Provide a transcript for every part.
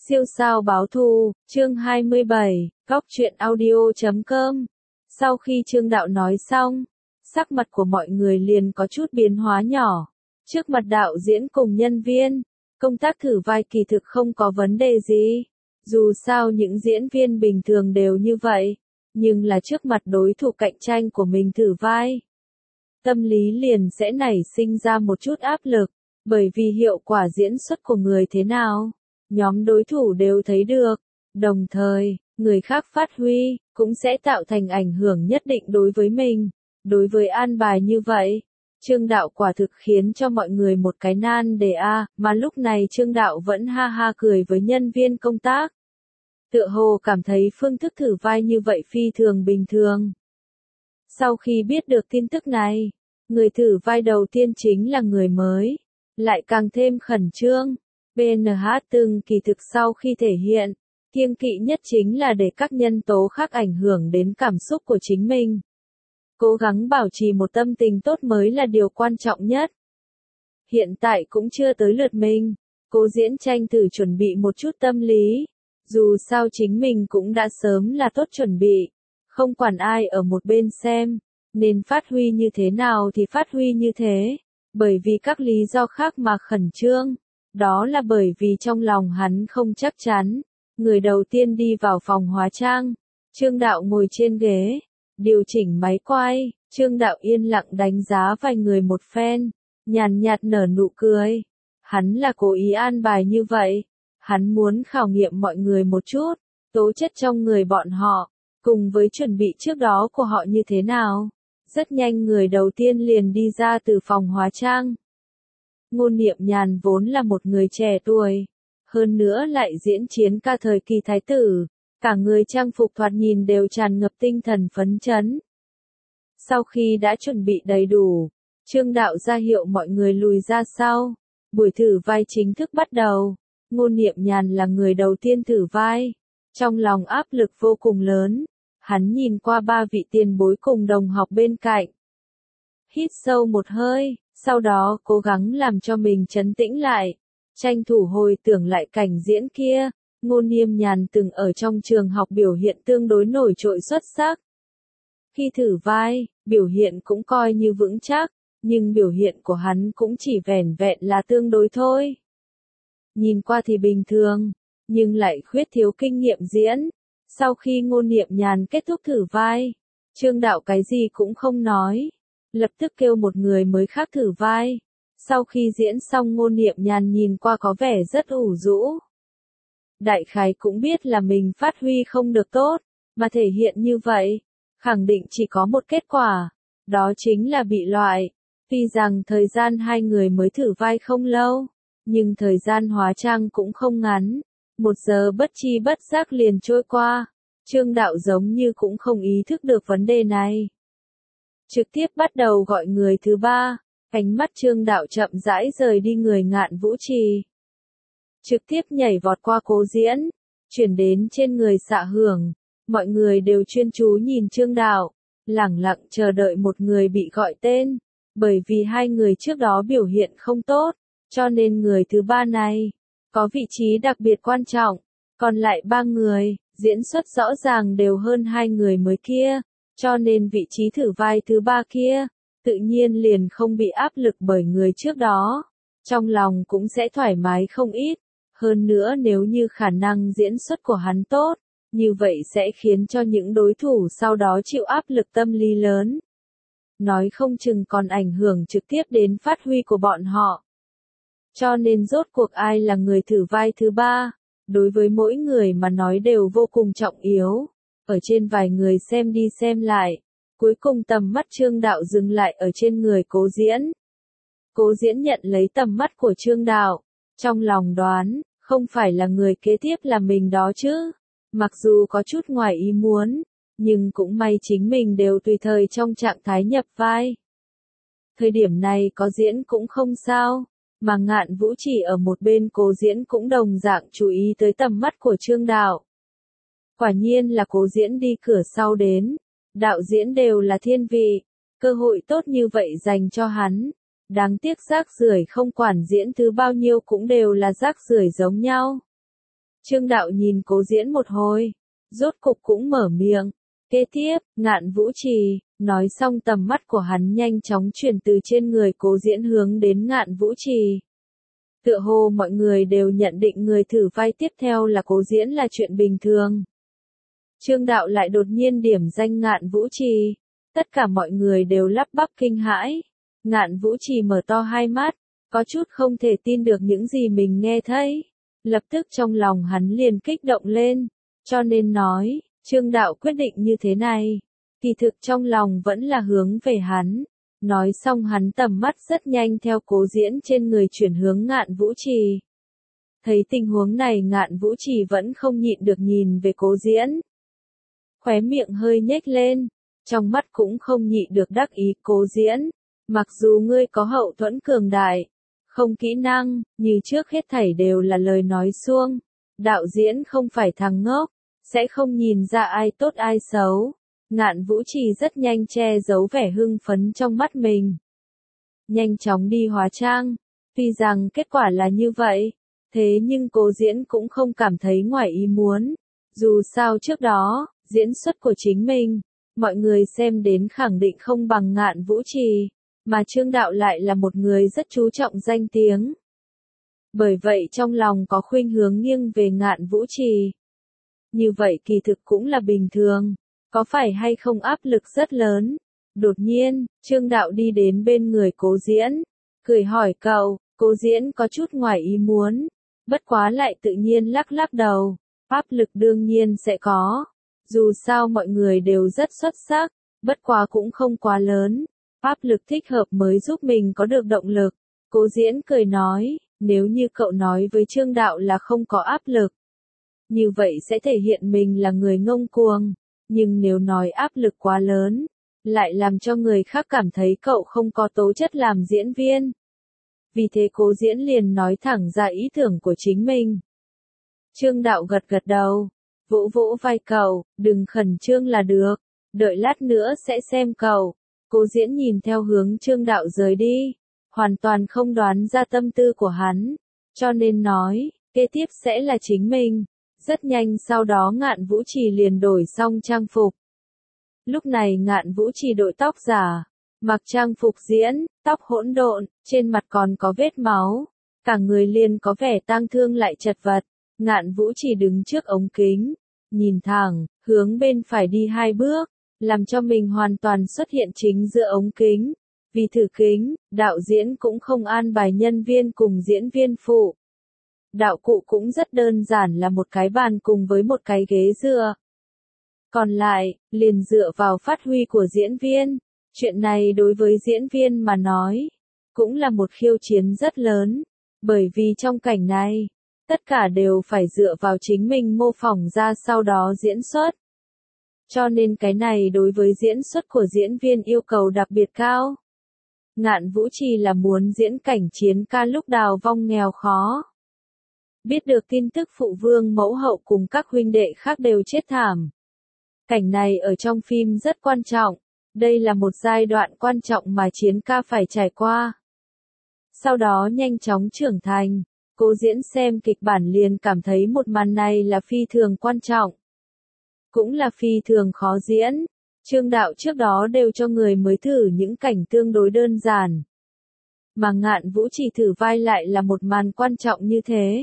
Siêu sao báo thù, chương 27, góc truyện audio.com. Sau khi Trương Đạo nói xong, sắc mặt của mọi người liền có chút biến hóa nhỏ. Trước mặt đạo diễn cùng nhân viên, công tác thử vai kỳ thực không có vấn đề gì. Dù sao những diễn viên bình thường đều như vậy, nhưng là trước mặt đối thủ cạnh tranh của mình thử vai. Tâm lý liền sẽ nảy sinh ra một chút áp lực, bởi vì hiệu quả diễn xuất của người thế nào, nhóm đối thủ đều thấy được, đồng thời, người khác phát huy, cũng sẽ tạo thành ảnh hưởng nhất định đối với mình. Đối với an bài như vậy, Trương Đạo quả thực khiến cho mọi người một cái nan đề mà lúc này Trương Đạo vẫn ha ha cười với nhân viên công tác. Tựa hồ cảm thấy phương thức thử vai như vậy phi thường bình thường. Sau khi biết được tin tức này, người thử vai đầu tiên chính là người mới, lại càng thêm khẩn trương. PNH từng kỳ thực sau khi thể hiện, kiêng kỵ nhất chính là để các nhân tố khác ảnh hưởng đến cảm xúc của chính mình. Cố gắng bảo trì một tâm tình tốt mới là điều quan trọng nhất. Hiện tại cũng chưa tới lượt mình, Cố Diễn tranh thử chuẩn bị một chút tâm lý. Dù sao chính mình cũng đã sớm là tốt chuẩn bị, không quản ai ở một bên xem, nên phát huy như thế nào thì phát huy như thế, bởi vì các lý do khác mà khẩn trương. Đó là bởi vì trong lòng hắn không chắc chắn. Người đầu tiên đi vào phòng hóa trang, Trương Đạo ngồi trên ghế, điều chỉnh máy quay, Trương Đạo yên lặng đánh giá vài người một phen, nhàn nhạt nở nụ cười. Hắn là cố ý an bài như vậy, hắn muốn khảo nghiệm mọi người một chút, tố chất trong người bọn họ, cùng với chuẩn bị trước đó của họ như thế nào. Rất nhanh người đầu tiên liền đi ra từ phòng hóa trang. Ngôn Niệm Nhàn vốn là một người trẻ tuổi, hơn nữa lại diễn chiến ca thời kỳ thái tử, cả người trang phục thoạt nhìn đều tràn ngập tinh thần phấn chấn. Sau khi đã chuẩn bị đầy đủ, Trương Đạo ra hiệu mọi người lùi ra sau, buổi thử vai chính thức bắt đầu. Ngôn Niệm Nhàn là người đầu tiên thử vai, trong lòng áp lực vô cùng lớn, hắn nhìn qua ba vị tiền bối cùng đồng học bên cạnh. Hít sâu một hơi, sau đó cố gắng làm cho mình trấn tĩnh lại, tranh thủ hồi tưởng lại cảnh diễn kia. Ngôn Niệm Nhàn từng ở trong trường học biểu hiện tương đối nổi trội xuất sắc. Khi thử vai, biểu hiện cũng coi như vững chắc, nhưng biểu hiện của hắn cũng chỉ vẻn vẹn là tương đối thôi. Nhìn qua thì bình thường, nhưng lại khuyết thiếu kinh nghiệm diễn. Sau khi Ngôn Niệm Nhàn kết thúc thử vai, Trương Đạo cái gì cũng không nói, lập tức kêu một người mới khác thử vai. Sau khi diễn xong Ngôn Niệm Nhàn nhìn qua có vẻ rất ủ rũ. Đại khái cũng biết là mình phát huy không được tốt, mà thể hiện như vậy, khẳng định chỉ có một kết quả, đó chính là bị loại. Tuy rằng thời gian hai người mới thử vai không lâu, nhưng thời gian hóa trang cũng không ngắn. 1 giờ bất chi bất giác liền trôi qua, Trương Đạo giống như cũng không ý thức được vấn đề này. Trực tiếp bắt đầu gọi người thứ ba, ánh mắt Trương Đạo chậm rãi rời đi người Ngạn Vũ Trì. Trực tiếp nhảy vọt qua Cố Diễn, chuyển đến trên người Xạ Hưởng. Mọi người đều chuyên chú nhìn Trương Đạo, lẳng lặng chờ đợi một người bị gọi tên, bởi vì hai người trước đó biểu hiện không tốt, cho nên người thứ ba này có vị trí đặc biệt quan trọng. Còn lại 3 người, diễn xuất rõ ràng đều hơn 2 người mới kia, cho nên vị trí thử vai thứ 3 kia, tự nhiên liền không bị áp lực bởi người trước đó. Trong lòng cũng sẽ thoải mái không ít, hơn nữa nếu như khả năng diễn xuất của hắn tốt, như vậy sẽ khiến cho những đối thủ sau đó chịu áp lực tâm lý lớn. Nói không chừng còn ảnh hưởng trực tiếp đến phát huy của bọn họ. Cho nên rốt cuộc ai là người thử vai thứ 3, đối với mỗi người mà nói đều vô cùng trọng yếu. Ở trên vài người xem đi xem lại, cuối cùng tầm mắt Trương Đạo dừng lại ở trên người Cố Diễn. Cố Diễn nhận lấy tầm mắt của Trương Đạo, trong lòng đoán, không phải là người kế tiếp là mình đó chứ. Mặc dù có chút ngoài ý muốn, nhưng cũng may chính mình đều tùy thời trong trạng thái nhập vai. Thời điểm này có diễn cũng không sao, mà Ngạn Vũ Trì ở một bên Cố Diễn cũng đồng dạng chú ý tới tầm mắt của Trương Đạo. Quả nhiên là Cố Diễn đi cửa sau đến, đạo diễn đều là thiên vị, cơ hội tốt như vậy dành cho hắn. Đáng tiếc rác rưởi không quản diễn thứ bao nhiêu cũng đều là rác rưởi giống nhau. Trương Đạo nhìn Cố Diễn một hồi, rốt cục cũng mở miệng. Kế tiếp, Ngạn Vũ Trì, nói xong tầm mắt của hắn nhanh chóng chuyển từ trên người Cố Diễn hướng đến Ngạn Vũ Trì. Tựa hồ mọi người đều nhận định người thử vai tiếp theo là Cố Diễn là chuyện bình thường. Trương Đạo lại đột nhiên điểm danh Ngạn Vũ Trì. Tất cả mọi người đều lắp bắp kinh hãi. Ngạn Vũ Trì mở to hai mắt, có chút không thể tin được những gì mình nghe thấy. Lập tức trong lòng hắn liền kích động lên, cho nên nói, Trương Đạo quyết định như thế này. Kỳ thực trong lòng vẫn là hướng về hắn. Nói xong hắn tầm mắt rất nhanh theo Cố Diễn trên người chuyển hướng Ngạn Vũ Trì. Thấy tình huống này Ngạn Vũ Trì vẫn không nhịn được nhìn về Cố Diễn. Khóe miệng hơi nhếch lên, trong mắt cũng không nhịn được đắc ý. Cố Diễn, mặc dù ngươi có hậu thuẫn cường đại, không kỹ năng, như trước hết thảy đều là lời nói suông. Đạo diễn không phải thằng ngốc, sẽ không nhìn ra ai tốt ai xấu. Ngạn Vũ Trì rất nhanh che giấu vẻ hưng phấn trong mắt mình. Nhanh chóng đi hóa trang, tuy rằng kết quả là như vậy, thế nhưng Cố Diễn cũng không cảm thấy ngoài ý muốn. Dù sao trước đó, diễn xuất của chính mình, mọi người xem đến khẳng định không bằng Ngạn Vũ Trì, mà Trương Đạo lại là một người rất chú trọng danh tiếng. Bởi vậy trong lòng có khuynh hướng nghiêng về Ngạn Vũ Trì. Như vậy kỳ thực cũng là bình thường, có phải hay không áp lực rất lớn. Đột nhiên, Trương Đạo đi đến bên người Cố Diễn, cười hỏi cậu. Cố Diễn có chút ngoài ý muốn, bất quá lại tự nhiên lắc lắc đầu. Áp lực đương nhiên sẽ có, dù sao mọi người đều rất xuất sắc, bất quá cũng không quá lớn. Áp lực thích hợp mới giúp mình có được động lực. Cố Diễn cười nói, nếu như cậu nói với Trương Đạo là không có áp lực, như vậy sẽ thể hiện mình là người ngông cuồng. Nhưng nếu nói áp lực quá lớn, lại làm cho người khác cảm thấy cậu không có tố chất làm diễn viên. Vì thế Cố Diễn liền nói thẳng ra ý tưởng của chính mình. Trương Đạo gật gật đầu, vỗ vỗ vai cậu, đừng khẩn trương là được, đợi lát nữa sẽ xem cậu. Cố Diễn nhìn theo hướng Trương Đạo rời đi, hoàn toàn không đoán ra tâm tư của hắn, cho nên nói, kế tiếp sẽ là chính mình. Rất nhanh sau đó Ngạn Vũ Trì liền đổi xong trang phục. Lúc này Ngạn Vũ Trì đội tóc giả, mặc trang phục diễn, tóc hỗn độn, trên mặt còn có vết máu, cả người liền có vẻ tang thương lại chật vật. Ngạn Vũ Trì đứng trước ống kính, nhìn thẳng, hướng bên phải đi 2 bước, làm cho mình hoàn toàn xuất hiện chính giữa ống kính. Vì thử kính, đạo diễn cũng không an bài nhân viên cùng diễn viên phụ. Đạo cụ cũng rất đơn giản là một cái bàn cùng với một cái ghế dựa. Còn lại, liền dựa vào phát huy của diễn viên. Chuyện này đối với diễn viên mà nói, cũng là một khiêu chiến rất lớn, bởi vì trong cảnh này, tất cả đều phải dựa vào chính mình mô phỏng ra sau đó diễn xuất. Cho nên cái này đối với diễn xuất của diễn viên yêu cầu đặc biệt cao. Ngạn Vũ Trì là muốn diễn cảnh chiến ca lúc đào vong nghèo khó. Biết được tin tức phụ vương mẫu hậu cùng các huynh đệ khác đều chết thảm. Cảnh này ở trong phim rất quan trọng, đây là một giai đoạn quan trọng mà chiến ca phải trải qua. Sau đó nhanh chóng trưởng thành, Cố Diễn xem kịch bản liền cảm thấy một màn này là phi thường quan trọng. Cũng là phi thường khó diễn. Trương Đạo trước đó đều cho người mới thử những cảnh tương đối đơn giản. Mà Ngạn Vũ Trì thử vai lại là một màn quan trọng như thế.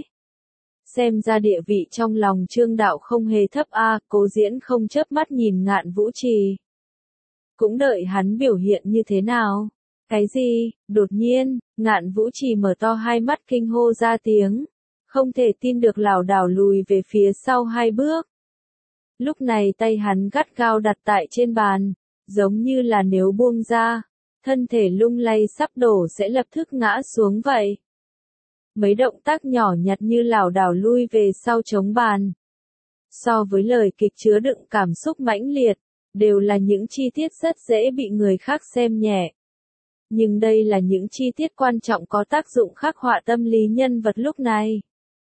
Xem ra địa vị trong lòng Trương Đạo không hề thấp a. Cố Diễn không chớp mắt nhìn Ngạn Vũ Trì. Cũng đợi hắn biểu hiện như thế nào. Cái gì? Đột nhiên, Ngạn Vũ Trì mở to hai mắt kinh hô ra tiếng. Không thể tin được lảo đảo lùi về phía sau 2 bước. Lúc này tay hắn gắt gao đặt tại trên bàn, giống như là nếu buông ra, thân thể lung lay sắp đổ sẽ lập tức ngã xuống vậy. Mấy động tác nhỏ nhặt như lảo đảo lui về sau chống bàn. So với lời kịch chứa đựng cảm xúc mãnh liệt, đều là những chi tiết rất dễ bị người khác xem nhẹ. Nhưng đây là những chi tiết quan trọng có tác dụng khắc họa tâm lý nhân vật lúc này.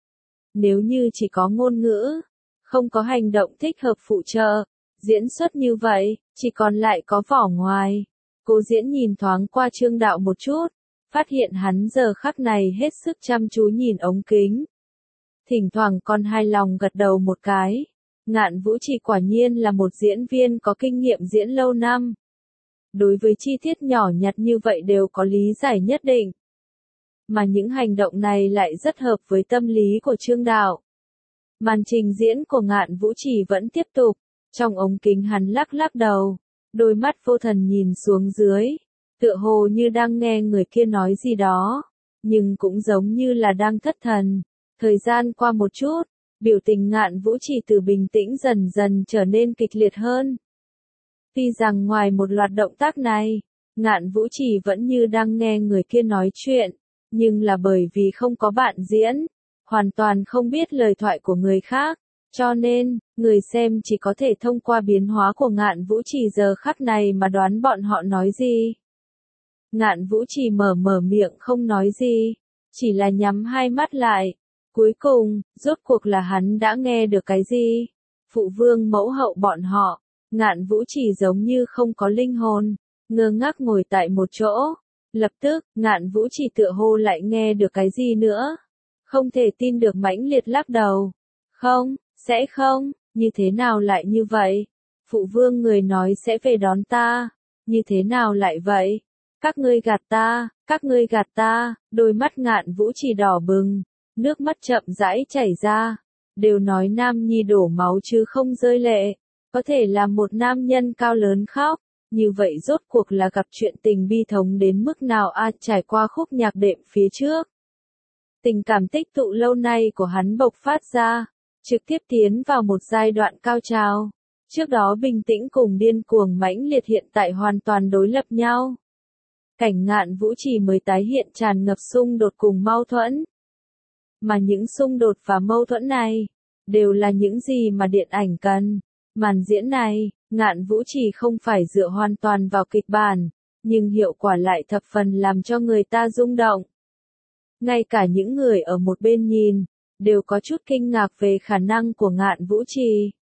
Nếu như chỉ có ngôn ngữ, không có hành động thích hợp phụ trợ, diễn xuất như vậy, chỉ còn lại có vỏ ngoài. Cố Diễn nhìn thoáng qua Trương Đạo một chút, phát hiện hắn giờ khắc này hết sức chăm chú nhìn ống kính. thỉnh thoảng còn hài lòng gật đầu một cái. Ngạn Vũ Trì quả nhiên là một diễn viên có kinh nghiệm diễn lâu năm. Đối với chi tiết nhỏ nhặt như vậy đều có lý giải nhất định. Mà những hành động này lại rất hợp với tâm lý của Trương Đạo. Màn trình diễn của Ngạn Vũ Trì vẫn tiếp tục. Trong ống kính hắn lắc lắc đầu. Đôi mắt vô thần nhìn xuống dưới. Tựa hồ như đang nghe người kia nói gì đó. Nhưng cũng giống như là đang thất thần. Thời gian qua một chút. Biểu tình Ngạn Vũ Trì từ bình tĩnh dần dần trở nên kịch liệt hơn. Tuy rằng ngoài một loạt động tác này, Ngạn Vũ Trì vẫn như đang nghe người kia nói chuyện, nhưng là bởi vì không có bạn diễn, hoàn toàn không biết lời thoại của người khác, cho nên, người xem chỉ có thể thông qua biến hóa của Ngạn Vũ Trì giờ khắc này mà đoán bọn họ nói gì. Ngạn Vũ Trì mở miệng không nói gì, chỉ là nhắm hai mắt lại. Cuối cùng, rốt cuộc là hắn đã nghe được cái gì? Phụ vương mẫu hậu bọn họ, Ngạn Vũ Trì giống như không có linh hồn, ngơ ngác ngồi tại một chỗ. Lập tức, Ngạn Vũ Trì tựa hồ lại nghe được cái gì nữa. Không thể tin được mãnh liệt lắc đầu. Không, sẽ không, như thế nào lại như vậy? Phụ vương người nói sẽ về đón ta, như thế nào lại vậy? Các ngươi gạt ta, đôi mắt Ngạn Vũ Trì đỏ bừng. Nước mắt chậm rãi chảy ra, đều nói nam nhi đổ máu chứ không rơi lệ, có thể là một nam nhân cao lớn khóc, như vậy rốt cuộc là gặp chuyện tình bi thống đến mức nào trải qua khúc nhạc đệm phía trước. Tình cảm tích tụ lâu nay của hắn bộc phát ra, trực tiếp tiến vào một giai đoạn cao trào, trước đó bình tĩnh cùng điên cuồng mãnh liệt hiện tại hoàn toàn đối lập nhau. Cảnh Ngạn Vũ Trì mới tái hiện tràn ngập xung đột cùng mâu thuẫn. Mà những xung đột và mâu thuẫn này, đều là những gì mà điện ảnh cần. Màn diễn này, Ngạn Vũ Trì không phải dựa hoàn toàn vào kịch bản, nhưng hiệu quả lại thập phần làm cho người ta rung động. Ngay cả những người ở một bên nhìn, đều có chút kinh ngạc về khả năng của Ngạn Vũ Trì.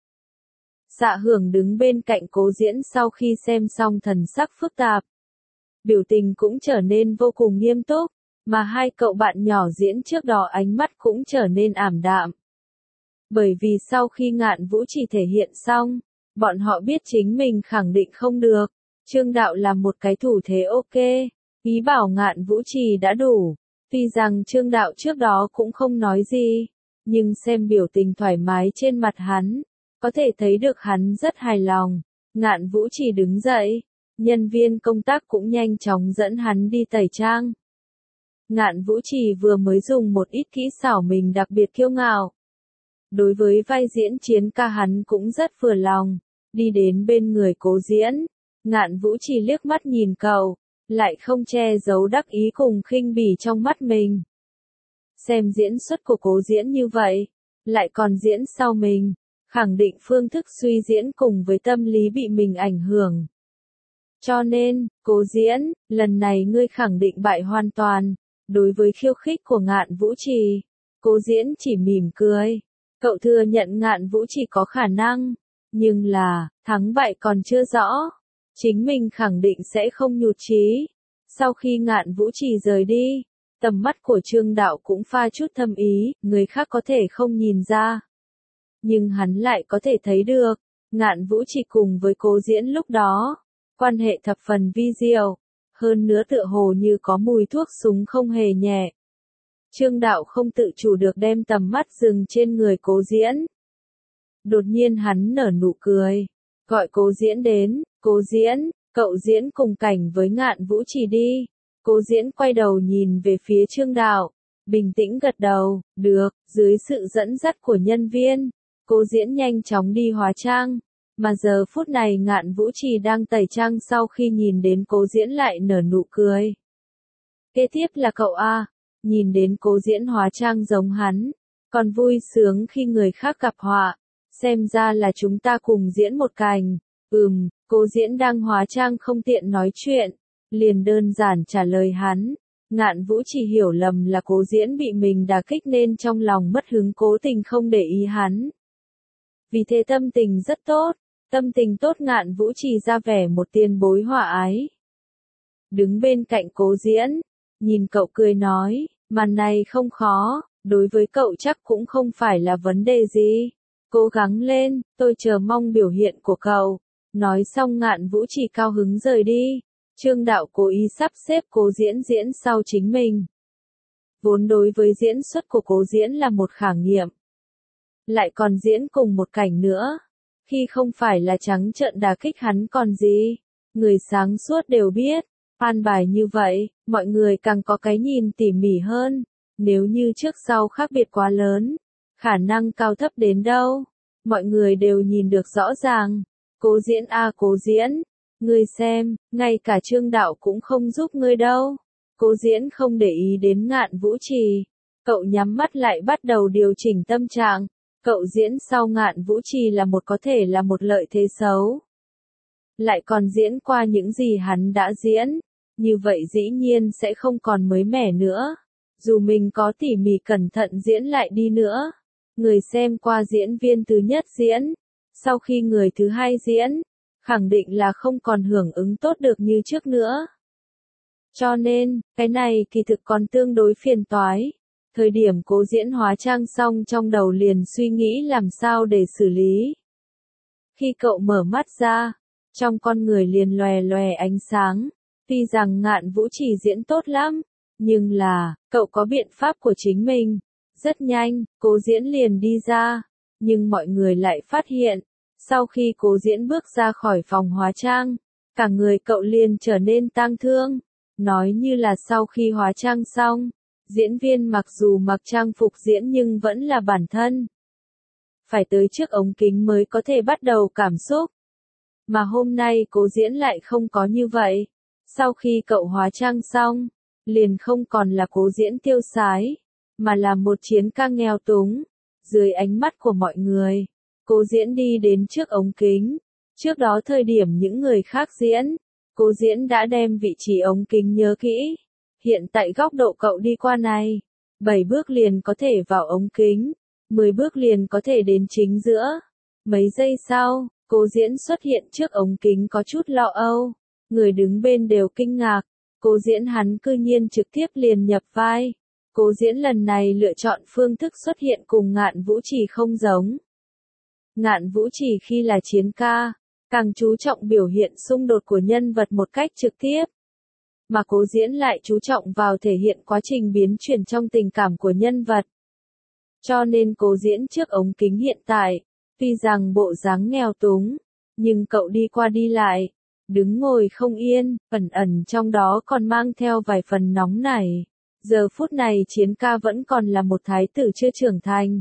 Dạ Hưởng đứng bên cạnh Cố Diễn sau khi xem xong thần sắc phức tạp. Biểu tình cũng trở nên vô cùng nghiêm túc. Mà hai cậu bạn nhỏ diễn trước đó ánh mắt cũng trở nên ảm đạm. Bởi vì sau khi Ngạn Vũ Trì thể hiện xong, bọn họ biết chính mình khẳng định không được. Trương Đạo làm một cái thủ thế ok, ý bảo Ngạn Vũ Trì đã đủ. Tuy rằng Trương Đạo trước đó cũng không nói gì, nhưng xem biểu tình thoải mái trên mặt hắn, có thể thấy được hắn rất hài lòng. Ngạn Vũ Trì đứng dậy, nhân viên công tác cũng nhanh chóng dẫn hắn đi tẩy trang. Ngạn Vũ Trì vừa mới dùng một ít kỹ xảo mình đặc biệt kiêu ngạo. Đối với vai diễn chiến ca hắn cũng rất vừa lòng, đi đến bên người Cố Diễn. Ngạn Vũ Trì liếc mắt nhìn cậu, lại không che giấu đắc ý cùng khinh bỉ trong mắt mình. Xem diễn xuất của Cố Diễn như vậy, lại còn diễn sau mình, khẳng định phương thức suy diễn cùng với tâm lý bị mình ảnh hưởng. Cho nên, Cố Diễn, lần này ngươi khẳng định bại hoàn toàn. Đối với khiêu khích của Ngạn Vũ Trì, Cố Diễn chỉ mỉm cười. Cậu thừa nhận Ngạn Vũ Trì có khả năng, nhưng là, thắng bại còn chưa rõ. Chính mình khẳng định sẽ không nhụt chí. Sau khi Ngạn Vũ Trì rời đi, tầm mắt của Trương Đạo cũng pha chút thâm ý, người khác có thể không nhìn ra. Nhưng hắn lại có thể thấy được, Ngạn Vũ Trì cùng với Cố Diễn lúc đó, quan hệ thập phần vi diệu. Hơn nữa tựa hồ như có mùi thuốc súng không hề nhẹ. Trương Đạo không tự chủ được đem tầm mắt dừng trên người Cố Diễn. Đột nhiên hắn nở nụ cười, gọi Cố Diễn đến. Cố Diễn, cậu diễn cùng cảnh với Ngạn Vũ Trì đi. Cố Diễn quay đầu nhìn về phía Trương Đạo, bình tĩnh gật đầu. Được. Dưới sự dẫn dắt của nhân viên, Cố Diễn nhanh chóng đi hóa trang. Mà giờ phút này Ngạn Vũ Trì đang tẩy trang sau khi nhìn đến Cố Diễn lại nở nụ cười. Kế tiếp là cậu nhìn đến Cố Diễn hóa trang giống hắn, còn vui sướng khi người khác gặp họa, xem ra là chúng ta cùng diễn một cảnh. Cố Diễn đang hóa trang không tiện nói chuyện, liền đơn giản trả lời hắn. Ngạn Vũ Trì hiểu lầm là Cố Diễn bị mình đả kích nên trong lòng mất hứng cố tình không để ý hắn. Vì thế tâm tình rất tốt. Tâm tình tốt Ngạn Vũ Trì ra vẻ một tiền bối hòa ái. Đứng bên cạnh Cố Diễn, nhìn cậu cười nói, màn này không khó, đối với cậu chắc cũng không phải là vấn đề gì. Cố gắng lên, tôi chờ mong biểu hiện của cậu. Nói xong Ngạn Vũ Trì cao hứng rời đi. Trương Đạo cố ý sắp xếp Cố Diễn diễn sau chính mình. Vốn đối với diễn xuất của Cố Diễn là một khảo nghiệm. Lại còn diễn cùng một cảnh nữa. Khi không phải là trắng trợn đả kích hắn còn gì. Người sáng suốt đều biết, an bài như vậy, mọi người càng có cái nhìn tỉ mỉ hơn. Nếu như trước sau khác biệt quá lớn, khả năng cao thấp đến đâu, mọi người đều nhìn được rõ ràng. Cố Diễn a Cố Diễn, ngươi xem, ngay cả Trương Đạo cũng không giúp ngươi đâu. Cố Diễn không để ý đến Ngạn Vũ Trì, cậu nhắm mắt lại bắt đầu điều chỉnh tâm trạng. Cậu diễn sau Ngạn Vũ Trì là có thể là một lợi thế xấu. Lại còn diễn qua những gì hắn đã diễn, như vậy dĩ nhiên sẽ không còn mới mẻ nữa. Dù mình có tỉ mỉ cẩn thận diễn lại đi nữa, người xem qua diễn viên thứ nhất diễn, sau khi người thứ hai diễn, khẳng định là không còn hưởng ứng tốt được như trước nữa. Cho nên, cái này kỳ thực còn tương đối phiền toái. Thời điểm Cố Diễn hóa trang xong trong đầu liền suy nghĩ làm sao để xử lý. Khi cậu mở mắt ra, trong con người liền lòe lòe ánh sáng. Tuy rằng Ngạn Vũ Trì diễn tốt lắm, nhưng là, cậu có biện pháp của chính mình. Rất nhanh, Cố Diễn liền đi ra, nhưng mọi người lại phát hiện, sau khi Cố Diễn bước ra khỏi phòng hóa trang, cả người cậu liền trở nên tang thương. Nói như là sau khi hóa trang xong, diễn viên mặc dù mặc trang phục diễn nhưng vẫn là bản thân. Phải tới trước ống kính mới có thể bắt đầu cảm xúc. Mà hôm nay Cố Diễn lại không có như vậy. Sau khi cậu hóa trang xong, liền không còn là Cố Diễn tiêu sái, mà là một chiến ca nghèo túng. Dưới ánh mắt của mọi người, Cố Diễn đi đến trước ống kính. Trước đó thời điểm những người khác diễn, Cố Diễn đã đem vị trí ống kính nhớ kỹ. Hiện tại góc độ cậu đi qua này, 7 bước liền có thể vào ống kính, 10 bước liền có thể đến chính giữa. Mấy giây sau, Cố Diễn xuất hiện trước ống kính có chút lo âu, người đứng bên đều kinh ngạc. Cố Diễn hắn cư nhiên trực tiếp liền nhập vai. Cố Diễn lần này lựa chọn phương thức xuất hiện cùng Ngạn Vũ Trì không giống. Ngạn Vũ Trì khi là chiến ca, càng chú trọng biểu hiện xung đột của nhân vật một cách trực tiếp. Mà Cố Diễn lại chú trọng vào thể hiện quá trình biến chuyển trong tình cảm của nhân vật. Cho nên Cố Diễn trước ống kính hiện tại, tuy rằng bộ dáng nghèo túng, nhưng cậu đi qua đi lại, đứng ngồi không yên, ẩn ẩn trong đó còn mang theo vài phần nóng nảy. Giờ phút này chiến ca vẫn còn là một thái tử chưa trưởng thành.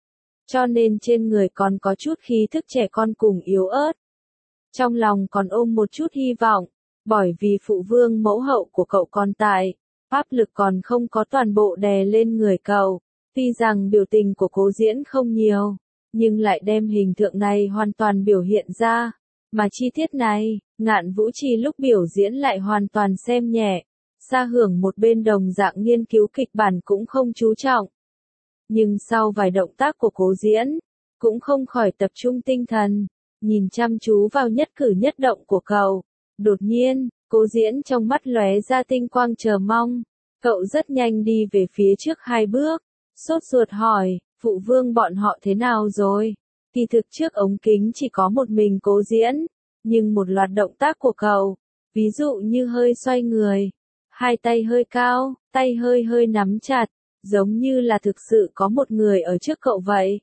Cho nên trên người còn có chút khí thức trẻ con cùng yếu ớt. Trong lòng còn ôm một chút hy vọng, bởi vì phụ vương mẫu hậu của cậu còn tại, áp lực còn không có toàn bộ đè lên người cậu. Tuy rằng biểu tình của Cố Diễn không nhiều, nhưng lại đem hình tượng này hoàn toàn biểu hiện ra. Mà chi tiết này, Ngạn Vũ Trì lúc biểu diễn lại hoàn toàn xem nhẹ. Sa Hưởng một bên đồng dạng nghiên cứu kịch bản cũng không chú trọng. Nhưng sau vài động tác của Cố Diễn, cũng không khỏi tập trung tinh thần, nhìn chăm chú vào nhất cử nhất động của cậu. Đột nhiên, Cố Diễn trong mắt lóe ra tinh quang chờ mong. Cậu rất nhanh đi về phía trước 2 bước, sốt ruột hỏi, phụ vương bọn họ thế nào rồi? Kỳ thực trước ống kính chỉ có một mình Cố Diễn, nhưng một loạt động tác của cậu, ví dụ như hơi xoay người, hai tay hơi cao, tay hơi hơi nắm chặt, giống như là thực sự có một người ở trước cậu vậy.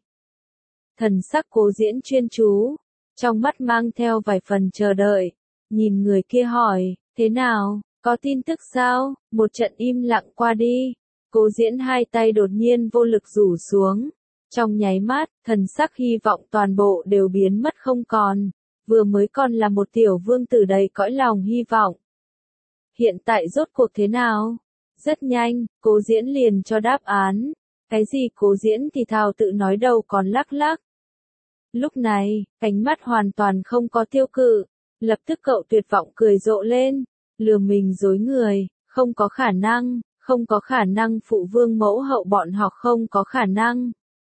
Thần sắc Cố Diễn chuyên chú, trong mắt mang theo vài phần chờ đợi, nhìn người kia hỏi, thế nào, có tin tức sao? Một trận im lặng qua đi, Cố Diễn hai tay đột nhiên vô lực rủ xuống. Trong nháy mắt, thần sắc hy vọng toàn bộ đều biến mất không còn. Vừa mới còn là một tiểu vương tử đầy cõi lòng hy vọng. Hiện tại rốt cuộc thế nào? Rất nhanh, Cố Diễn liền cho đáp án. Cái gì Cố Diễn thì thào tự nói đầu còn lắc lắc. Lúc này, ánh mắt hoàn toàn không có tiêu cự. Lập tức cậu tuyệt vọng cười rộ lên. Lừa mình dối người, không có khả năng, không có khả năng phụ vương mẫu hậu bọn họ không có khả năng.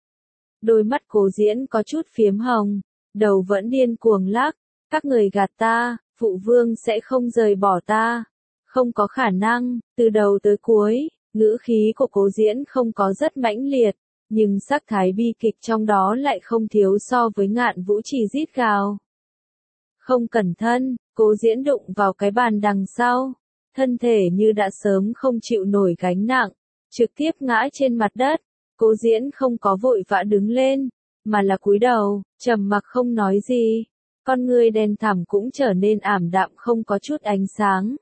Đôi mắt Cố Diễn có chút phiếm hồng, đầu vẫn điên cuồng lắc. Các người gạt ta, phụ vương sẽ không rời bỏ ta. Không có khả năng, từ đầu tới cuối, Ngữ khí của Cố Diễn không có rất mãnh liệt, nhưng sắc thái bi kịch trong đó lại không thiếu so với Ngạn Vũ Trì rít gào. Không cẩn thận, Cố Diễn đụng vào cái bàn đằng sau, thân thể như đã sớm không chịu nổi gánh nặng, trực tiếp ngã trên mặt đất. Cố Diễn không có vội vã đứng lên, mà là cúi đầu, trầm mặc không nói gì. Con người đen thẳm cũng trở nên ảm đạm không có chút ánh sáng.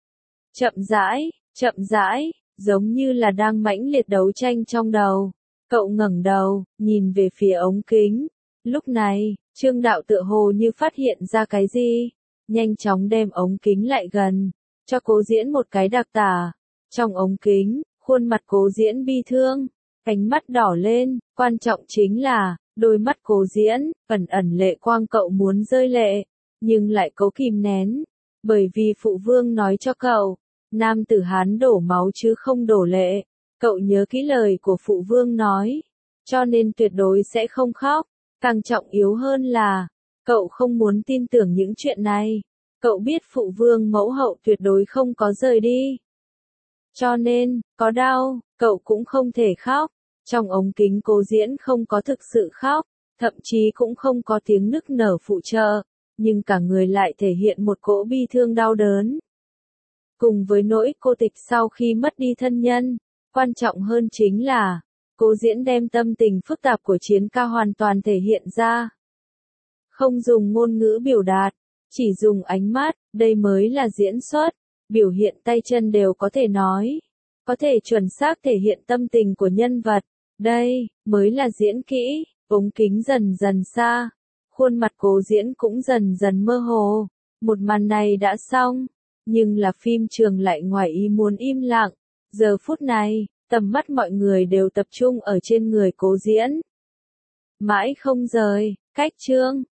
Chậm rãi, giống như là đang mãnh liệt đấu tranh trong đầu. Cậu ngẩng đầu, nhìn về phía ống kính. Lúc này, Trương Đạo tựa hồ như phát hiện ra cái gì, nhanh chóng đem ống kính lại gần, cho Cố Diễn một cái đặc tả. Trong ống kính, khuôn mặt Cố Diễn bi thương, cánh mắt đỏ lên, quan trọng chính là, đôi mắt Cố Diễn, ẩn ẩn lệ quang cậu muốn rơi lệ, nhưng lại cố kìm nén, bởi vì phụ vương nói cho cậu, nam tử Hán đổ máu chứ không đổ lệ, cậu nhớ kỹ lời của phụ vương nói, cho nên tuyệt đối sẽ không khóc, càng trọng yếu hơn là, cậu không muốn tin tưởng những chuyện này, cậu biết phụ vương mẫu hậu tuyệt đối không có rời đi. Cho nên, có đau, cậu cũng không thể khóc. Trong ống kính Cố Diễn không có thực sự khóc, thậm chí cũng không có tiếng nức nở phụ trợ, nhưng cả người lại thể hiện một cỗ bi thương đau đớn. Cùng với nỗi cô tịch sau khi mất đi thân nhân, quan trọng hơn chính là, Cố Diễn đem tâm tình phức tạp của Chiến Ca hoàn toàn thể hiện ra. Không dùng ngôn ngữ biểu đạt, chỉ dùng ánh mắt, đây mới là diễn xuất, biểu hiện tay chân đều có thể nói. Có thể chuẩn xác thể hiện tâm tình của nhân vật, đây, mới là diễn kỹ, ống kính dần dần xa, khuôn mặt Cố Diễn cũng dần dần mơ hồ, một màn này đã xong, nhưng là phim trường lại ngoài ý muốn im lặng, giờ phút này, tầm mắt mọi người đều tập trung ở trên người Cố Diễn. Mãi không rời, cách chương